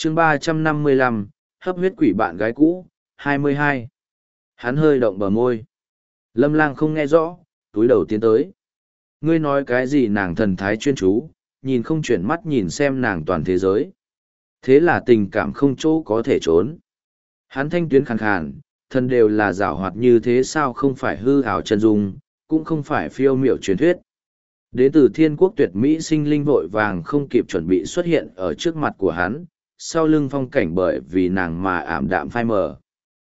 chương 355, hấp huyết quỷ bạn gái cũ, 22. Hắn hơi động bờ môi. Lâm Lang không nghe rõ, túi đầu tiến tới. Ngươi nói cái gì? Nàng thần thái chuyên chú, nhìn không chuyển mắt nhìn xem nàng toàn thế giới. Thế là tình cảm không chỗ có thể trốn. Hắn thanh tuyến khàn khàn, thân đều là giảo hoạt như thế sao, không phải hư ảo chân dung, cũng không phải phiêu miểu truyền thuyết. Đến từ thiên quốc tuyệt mỹ sinh linh vội vàng không kịp chuẩn bị xuất hiện ở trước mặt của hắn, sau lưng phong cảnh bởi vì nàng mà ảm đạm phai mờ.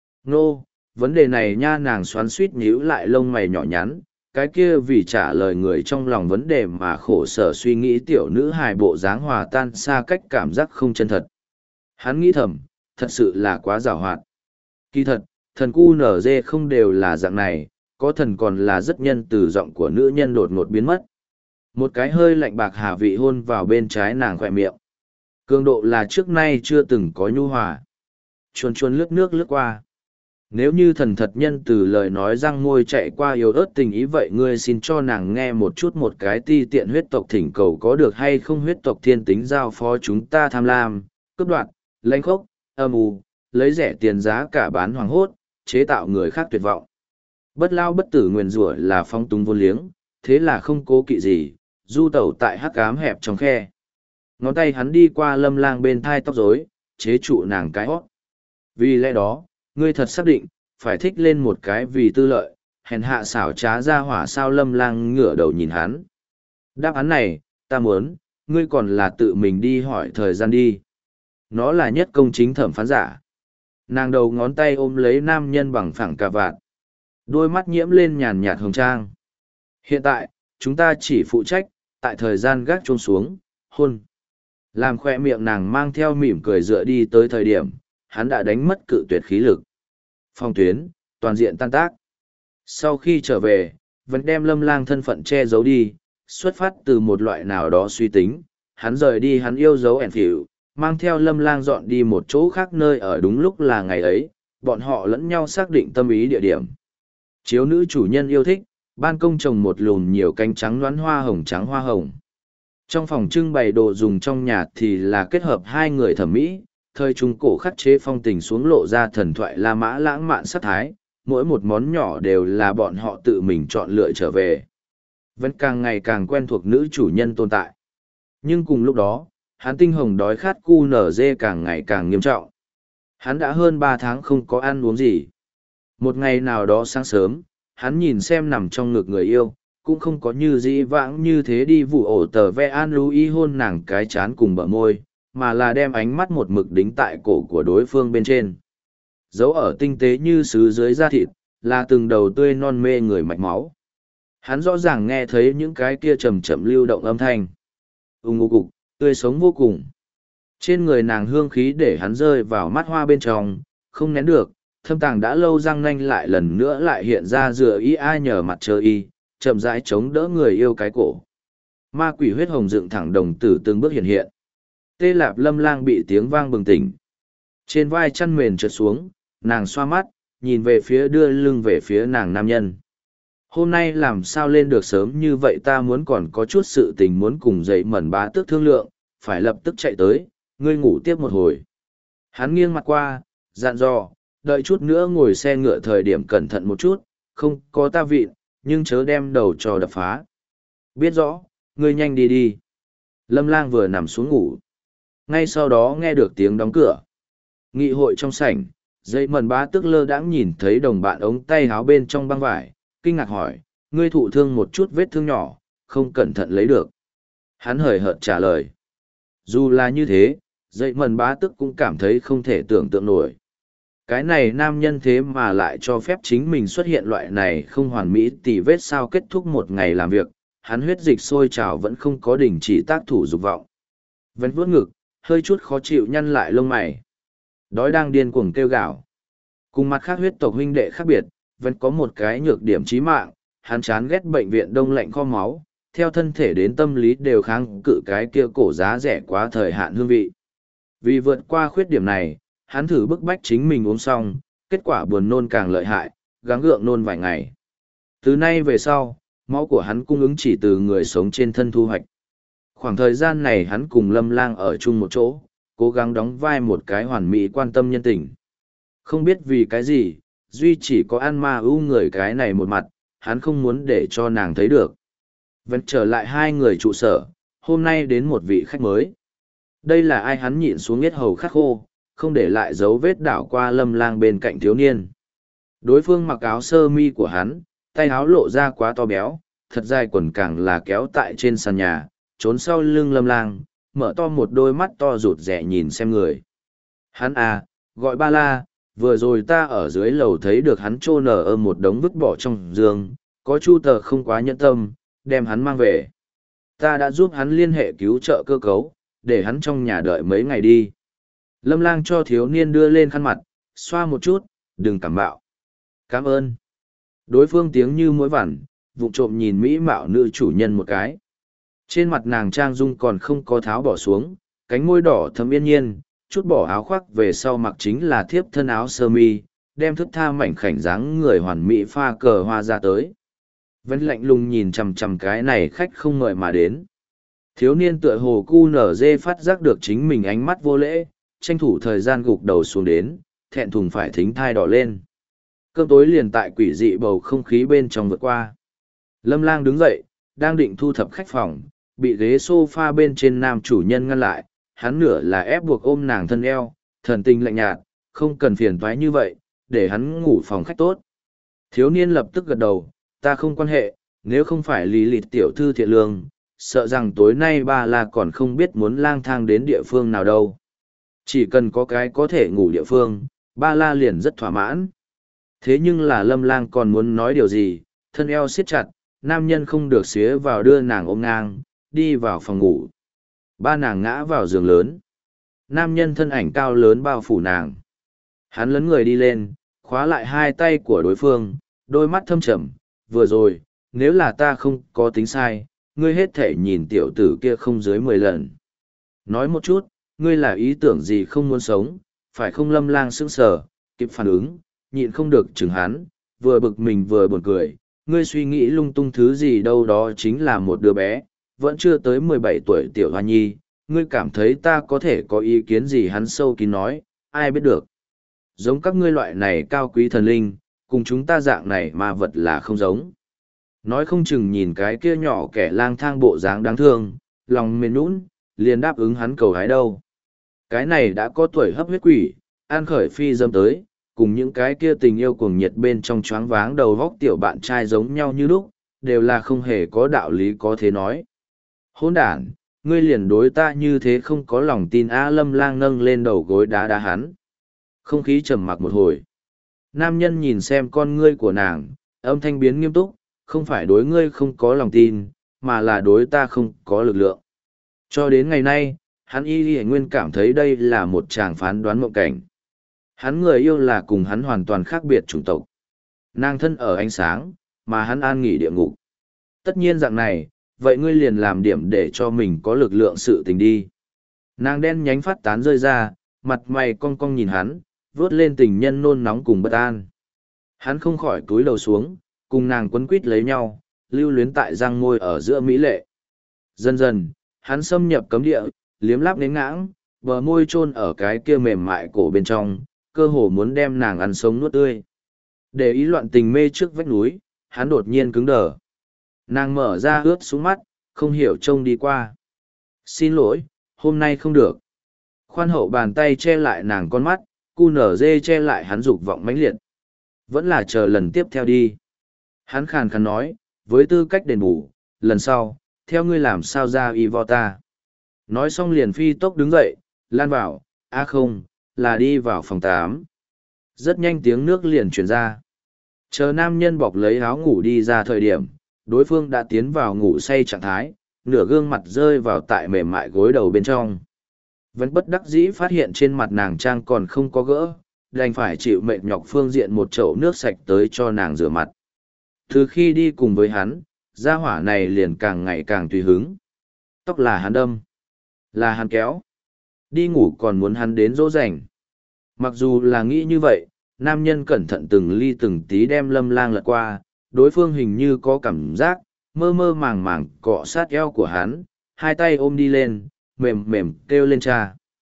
Nô, vấn đề này nha, nàng xoắn suýt nhíu lại lông mày nhỏ nhắn, cái kia vì trả lời người trong lòng vấn đề mà khổ sở suy nghĩ tiểu nữ hài bộ dáng hòa tan xa cách cảm giác không chân thật. Hắn nghĩ thầm, thật sự là quá giàu hoạt. Kỳ thật, thần cu nở dê không đều là dạng này, có thần còn là rất nhân từ giọng của nữ nhân đột ngột biến mất. Một cái hơi lạnh bạc hà vị hôn vào bên trái nàng khỏe miệng. Cường độ là trước nay chưa từng có nhu hòa. Chuồn chuồn lướt nước lướt qua. Nếu như thần thật nhân từ lời nói răng môi chạy qua yếu ớt tình ý, vậy ngươi xin cho nàng nghe một chút một cái ti tiện huyết tộc thỉnh cầu có được hay không? Huyết tộc thiên tính giao phó chúng ta tham lam, cướp đoạt, lãnh khốc, âm u, lấy rẻ tiền giá cả bán hoàng hốt, chế tạo người khác tuyệt vọng. Bất lao bất tử nguyền rủa là phong túng vô liếng, thế là không cố kỵ gì, du tẩu tại hắc ám hẹp trong khe. Ngón tay hắn đi qua Lâm Lang bên thai tóc rối, chế trụ nàng cái hót. Vì lẽ đó, ngươi thật xác định, phải thích lên một cái vì tư lợi, hèn hạ xảo trá ra hỏa sao? Lâm Lang ngửa đầu nhìn hắn. Đáp án này, ta muốn, ngươi còn là tự mình đi hỏi thời gian đi. Nó là nhất công chính thẩm phán giả. Nàng đầu ngón tay ôm lấy nam nhân bằng phẳng cà vạt. Đôi mắt nhiễm lên nhàn nhạt hồng trang. Hiện tại, chúng ta chỉ phụ trách, tại thời gian gác chuông xuống, hôn. Làm khoe miệng nàng mang theo mỉm cười dựa đi tới thời điểm, hắn đã đánh mất cự tuyệt khí lực. Phong tuyến, toàn diện tan tác. Sau khi trở về, vẫn đem Lâm Lang thân phận che giấu đi, xuất phát từ một loại nào đó suy tính, hắn rời đi hắn yêu dấu ẻn phỉu, mang theo Lâm Lang dọn đi một chỗ khác nơi ở. Đúng lúc là ngày ấy, bọn họ lẫn nhau xác định tâm ý địa điểm. Chiếu nữ chủ nhân yêu thích, ban công trồng một lùm nhiều cánh trắng loãng hoa hồng trắng hoa hồng. Trong phòng trưng bày đồ dùng trong nhà thì là kết hợp hai người thẩm mỹ, thời trung cổ khắc chế phong tình xuống lộ ra thần thoại La Mã lãng mạn sắc thái, mỗi một món nhỏ đều là bọn họ tự mình chọn lựa trở về. Vẫn càng ngày càng quen thuộc nữ chủ nhân tồn tại. Nhưng cùng lúc đó, hắn tinh hồng đói khát cu nở dê càng ngày càng nghiêm trọng. Hắn đã hơn 3 tháng không có ăn uống gì. Một ngày nào đó sáng sớm, hắn nhìn xem nằm trong ngực người yêu, cũng không có như dĩ vãng như thế đi vụ ổ tờ ve an Louis hôn nàng cái chán cùng bờ môi, mà là đem ánh mắt một mực đính tại cổ của đối phương bên trên. Dấu ở tinh tế như sứ dưới da thịt, là từng đầu tươi non mê người mạch máu. Hắn rõ ràng nghe thấy những cái kia chậm chậm lưu động âm thanh. Ngô cục, tươi sống vô cùng. Trên người nàng hương khí để hắn rơi vào mắt hoa bên trong, không nén được, thâm tàng đã lâu răng nanh lại lần nữa lại hiện ra dựa y ai nhờ mặt trời y, chậm rãi chống đỡ người yêu cái cổ. Ma quỷ huyết hồng dựng thẳng đồng tử từng bước hiện hiện. Tê Lạp Lâm Lang bị tiếng vang bừng tỉnh. Trên vai chăn mền trượt xuống, nàng xoa mắt, nhìn về phía đưa lưng về phía nàng nam nhân. Hôm nay làm sao lên được sớm như vậy? Ta muốn còn có chút sự tình muốn cùng dậy mẩn bá tước thương lượng, phải lập tức chạy tới, ngươi ngủ tiếp một hồi. Hắn nghiêng mặt qua, dặn dò, đợi chút nữa ngồi xe ngựa thời điểm cẩn thận một chút, không có ta vịn, nhưng chớ đem đầu cho đập phá. Biết rõ, ngươi nhanh đi đi. Lâm Lang vừa nằm xuống ngủ. Ngay sau đó nghe được tiếng đóng cửa. Nghị hội trong sảnh, dây mần bá tức lơ đãng nhìn thấy đồng bạn ống tay háo bên trong băng vải, kinh ngạc hỏi, ngươi thụ thương một chút vết thương nhỏ, không cẩn thận lấy được. Hắn hời hợt trả lời. Dù là như thế, dây mần bá tức cũng cảm thấy không thể tưởng tượng nổi. Cái này nam nhân thế mà lại cho phép chính mình xuất hiện loại này không hoàn mỹ tỉ vết. Sao kết thúc một ngày làm việc, hắn huyết dịch sôi trào vẫn không có đình chỉ tác thủ dục vọng. Vẫn vuốt ngực, hơi chút khó chịu nhăn lại lông mày. Đói đang điên cuồng kêu gào. Cùng mặt khác huyết tộc huynh đệ khác biệt, vẫn có một cái nhược điểm chí mạng, hắn chán ghét bệnh viện đông lạnh kho máu, theo thân thể đến tâm lý đều kháng cự cái kia cổ giá rẻ quá thời hạn hương vị. Vì vượt qua khuyết điểm này, hắn thử bức bách chính mình uống xong, kết quả buồn nôn càng lợi hại, gắng gượng nôn vài ngày. Từ nay về sau, máu của hắn cung ứng chỉ từ người sống trên thân thu hoạch. Khoảng thời gian này hắn cùng Lâm Lang ở chung một chỗ, cố gắng đóng vai một cái hoàn mỹ quan tâm nhân tình. Không biết vì cái gì, Duy chỉ có ăn ma ưu người cái này một mặt, hắn không muốn để cho nàng thấy được. Vẫn trở lại hai người trụ sở, hôm nay đến một vị khách mới. Đây là ai hắn nhịn xuống yết hầu khắc khô, không để lại dấu vết đảo qua Lâm Lang bên cạnh thiếu niên. Đối phương mặc áo sơ mi của hắn, tay áo lộ ra quá to béo, thật dài quần càng là kéo tại trên sàn nhà, trốn sau lưng Lâm Lang, mở to một đôi mắt to rụt rẻ nhìn xem người. Hắn à, gọi Ba La, vừa rồi ta ở dưới lầu thấy được hắn chôn ở một đống vứt bỏ trong giường, có chu tờ không quá nhẫn tâm, đem hắn mang về. Ta đã giúp hắn liên hệ cứu trợ cơ cấu, để hắn trong nhà đợi mấy ngày đi. Lâm Lang cho thiếu niên đưa lên khăn mặt, xoa một chút, đừng cảm bạo. Cảm ơn. Đối phương tiếng như mũi vằn, vụng trộm nhìn mỹ mạo nữ chủ nhân một cái. Trên mặt nàng trang dung còn không có tháo bỏ xuống, cánh môi đỏ thấm yên nhiên, chút bỏ áo khoác về sau mặc chính là thiếp thân áo sơ mi, đem thức tha mảnh khảnh dáng người hoàn mỹ pha cờ hoa ra tới. Vẫn lạnh lùng nhìn chằm chằm cái này khách không ngợi mà đến. Thiếu niên tựa hồ cu nở dê phát giác được chính mình ánh mắt vô lễ, tranh thủ thời gian gục đầu xuống đến, thẹn thùng phải thính thai đỏ lên. Cơm tối liền tại quỷ dị bầu không khí bên trong vượt qua. Lâm Lang đứng dậy, đang định thu thập khách phòng, bị ghế sofa bên trên nam chủ nhân ngăn lại, hắn nửa là ép buộc ôm nàng thân eo, thần tình lạnh nhạt, không cần phiền toái như vậy, để hắn ngủ phòng khách tốt. Thiếu niên lập tức gật đầu, ta không quan hệ, nếu không phải lý lịt tiểu thư thiện lương, sợ rằng tối nay Ba La còn không biết muốn lang thang đến địa phương nào đâu. Chỉ cần có cái có thể ngủ địa phương, Ba La liền rất thỏa mãn. Thế nhưng là Lâm Lang còn muốn nói điều gì, thân eo siết chặt, nam nhân không được xía vào đưa nàng ôm ngang, đi vào phòng ngủ. Ba nàng ngã vào giường lớn. Nam nhân thân ảnh cao lớn bao phủ nàng. Hắn lấn người đi lên, khóa lại hai tay của đối phương, đôi mắt thâm trầm. Vừa rồi, nếu là ta không có tính sai, ngươi hết thể nhìn tiểu tử kia không dưới 10 lần. Nói một chút, ngươi là ý tưởng gì không muốn sống, phải không? Lâm Lang sững sờ, kịp phản ứng, nhịn không được chừng hắn, vừa bực mình vừa buồn cười. Ngươi suy nghĩ lung tung thứ gì đâu, đó chính là một đứa bé, vẫn chưa tới 17 tuổi tiểu hoa nhi, ngươi cảm thấy ta có thể có ý kiến gì? Hắn sâu kín nói, ai biết được. Giống các ngươi loại này cao quý thần linh, cùng chúng ta dạng này mà vật là không giống. Nói không chừng nhìn cái kia nhỏ kẻ lang thang bộ dáng đáng thương, lòng mềm nũng, liền đáp ứng hắn cầu hái đâu. Cái này đã có tuổi hấp huyết quỷ, an khởi phi dâm tới, cùng những cái kia tình yêu cuồng nhiệt bên trong choáng váng đầu góc tiểu bạn trai giống nhau như lúc, đều là không hề có đạo lý có thế nói. Hỗn đản, ngươi liền đối ta như thế không có lòng tin a. Lâm Lang nâng lên đầu gối đá đá hắn. Không khí trầm mặc một hồi. Nam nhân nhìn xem con ngươi của nàng, âm thanh biến nghiêm túc, không phải đối ngươi không có lòng tin, mà là đối ta không có lực lượng. Cho đến ngày nay, hắn y nguyên cảm thấy đây là một tràng phán đoán mộng cảnh. Hắn người yêu là cùng hắn hoàn toàn khác biệt chủng tộc. Nàng thân ở ánh sáng, mà hắn an nghỉ địa ngục. Tất nhiên dạng này, vậy ngươi liền làm điểm để cho mình có lực lượng sự tình đi. Nàng đen nhánh phát tán rơi ra, mặt mày cong cong nhìn hắn, vớt lên tình nhân nôn nóng cùng bất an. Hắn không khỏi cúi đầu xuống, cùng nàng quấn quít lấy nhau, lưu luyến tại răng môi ở giữa mỹ lệ. Dần dần, hắn xâm nhập cấm địa, liếm láp đến ngãng, bờ môi chôn ở cái kia mềm mại cổ bên trong, cơ hồ muốn đem nàng ăn sống nuốt tươi. Để ý loạn tình mê trước vách núi, hắn đột nhiên cứng đờ. Nàng mở ra ướt xuống mắt, không hiểu trông đi qua. Xin lỗi, hôm nay không được. Khoan hậu bàn tay che lại nàng con mắt, cu nở dê che lại hắn dục vọng mãnh liệt. Vẫn là chờ lần tiếp theo đi. Hắn khàn khàn nói, với tư cách đền bù, lần sau, theo ngươi làm sao ra y vo ta. Nói xong liền phi tốc đứng dậy, lan vào, không, là đi vào phòng 8. Rất nhanh tiếng nước liền truyền ra. Chờ nam nhân bọc lấy áo ngủ đi ra thời điểm, đối phương đã tiến vào ngủ say trạng thái, nửa gương mặt rơi vào tại mềm mại gối đầu bên trong. Vẫn bất đắc dĩ phát hiện trên mặt nàng trang còn không có gỡ, đành phải chịu mệt nhọc phương diện một chậu nước sạch tới cho nàng rửa mặt. Từ khi đi cùng với hắn, gia hỏa này liền càng ngày càng tùy hứng. Tóc là hắn đâm, là hắn kéo. Đi ngủ còn muốn hắn đến dỗ dành. Mặc dù là nghĩ như vậy, nam nhân cẩn thận từng ly từng tí đem Lâm Lang lật qua, đối phương hình như có cảm giác, mơ mơ màng màng cọ sát eo của hắn, hai tay ôm đi lên, mềm mềm kêu lên cha.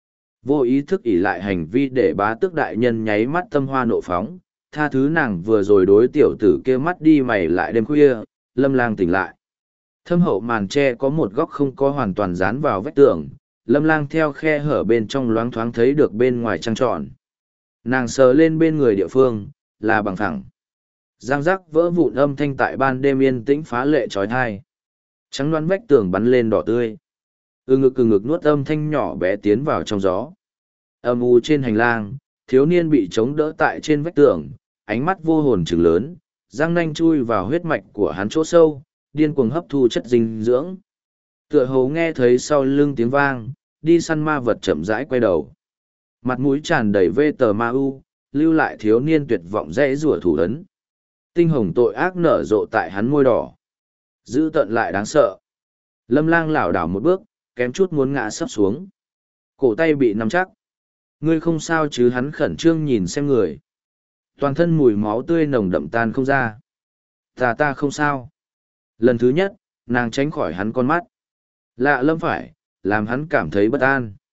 Vô ý thức ỷ lại hành vi để bá tước đại nhân nháy mắt tâm hoa nộ phóng, tha thứ nàng vừa rồi đối tiểu tử kia mắt đi mày lại đêm khuya, Lâm Lang tỉnh lại. Thâm hậu màn tre có một góc không có hoàn toàn dán vào vách tường, Lâm Lang theo khe hở bên trong loáng thoáng thấy được bên ngoài trăng tròn. Nàng sờ lên bên người địa phương, là bằng phẳng. Giang rắc vỡ vụn âm thanh tại ban đêm yên tĩnh phá lệ trói thai. Trắng đoán vách tường bắn lên đỏ tươi. Ừ ngực nuốt âm thanh nhỏ bé tiến vào trong gió. Âm u trên hành lang, thiếu niên bị chống đỡ tại trên vách tường, ánh mắt vô hồn trừng lớn, răng nanh chui vào huyết mạch của hắn chỗ sâu, điên cuồng hấp thu chất dinh dưỡng. Tựa hồ nghe thấy sau lưng tiếng vang, đi săn ma vật chậm rãi quay đầu. Mặt mũi tràn đầy vê tờ ma u, lưu lại thiếu niên tuyệt vọng dễ rủa thủ ấn. Tinh hồng tội ác nở rộ tại hắn môi đỏ. Dữ tợn lại đáng sợ. Lâm Lang lảo đảo một bước, kém chút muốn ngã sấp xuống. Cổ tay bị nắm chắc. Ngươi không sao chứ, hắn khẩn trương nhìn xem người. Toàn thân mùi máu tươi nồng đậm tan không ra. Ta không sao. Lần thứ nhất, nàng tránh khỏi hắn con mắt. Lạ lâm phải, làm hắn cảm thấy bất an.